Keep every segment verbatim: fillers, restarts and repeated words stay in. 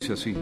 dice así.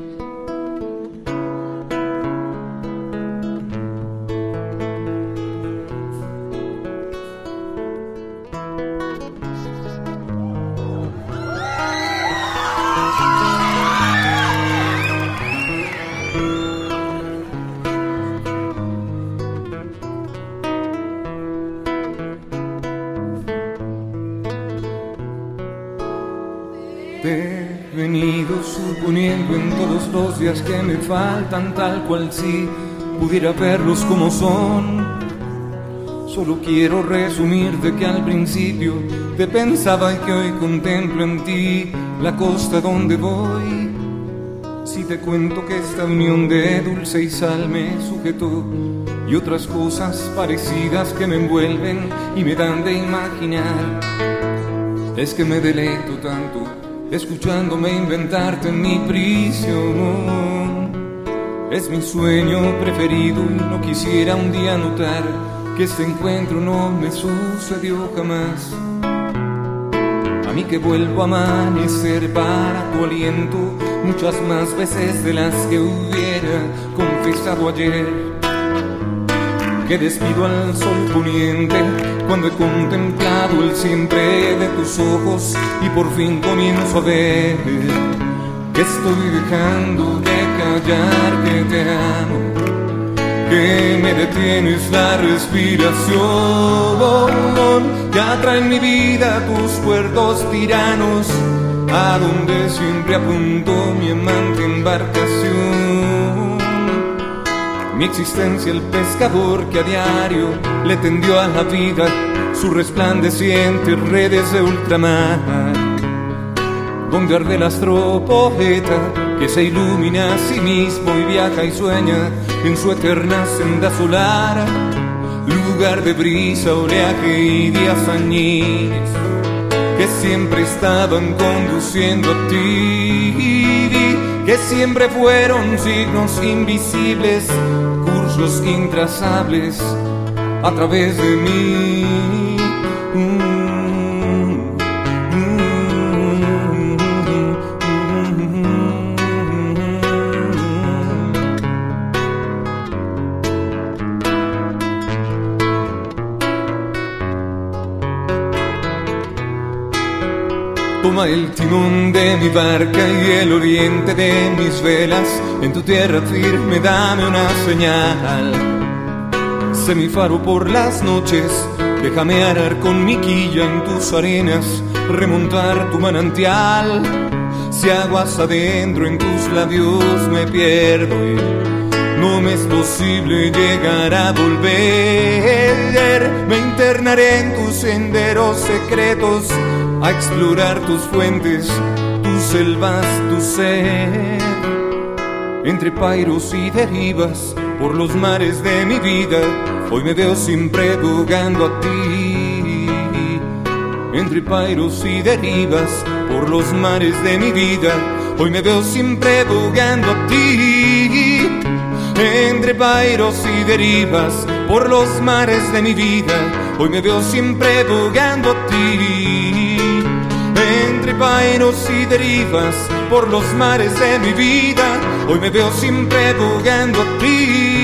Te he venido suponiendo en todos los días que me faltan, tal cual si pudiera verlos como son. Solo quiero resumirte que al principio te pensaba y que hoy contemplo en ti la costa donde voy. Si te cuento que esta unión de dulce y sal me sujetó, y otras cosas parecidas que me envuelven y me dan de imaginar, es que me deleito tanto escuchándome inventarte en mi prisión. Es mi sueño preferido y no quisiera un día notar que este encuentro no me sucedió jamás. A mí que vuelvo a amanecer para tu aliento muchas más veces de las que hubiera confesado ayer. Que despido al sol poniente cuando he contemplado el siempre de tus ojos y por fin comienzo a ver que estoy dejando de callar, que te amo, que me detienes la respiración, que atrae en mi vida tus puertos tiranos, a donde siempre apunto mi amante embarcación. Mi existencia el pescador que a diario le tendió a la vida sus resplandecientes redes de ultramar, donde arde el astropoeta que se ilumina a sí mismo y viaja y sueña en su eterna senda solar, lugar de brisa, oleaje y días añiles que siempre estaban conduciendo a ti, que siempre fueron signos invisibles, cursos intrazables a través de mí. Mm. Toma el timón de mi barca y el oriente de mis velas. En tu tierra firme dame una señal. Sé mi faro por las noches, déjame arar con mi quilla en tus arenas, remontar tu manantial. Si aguas adentro en tus labios me pierdo y no me es posible llegar a volver, me internaré en tus senderos secretos, a explorar tus fuentes, tus selvas, tu sed. Entre pairos y derivas por los mares de mi vida, hoy me veo siempre bogando a ti. Entre pairos y derivas por los mares de mi vida, hoy me veo siempre bogando a ti. Entre pairos y derivas por los mares de mi vida, hoy me veo siempre bogando a ti. Entre pairos y derivas por los mares de mi vida, hoy me veo siempre bogando a ti.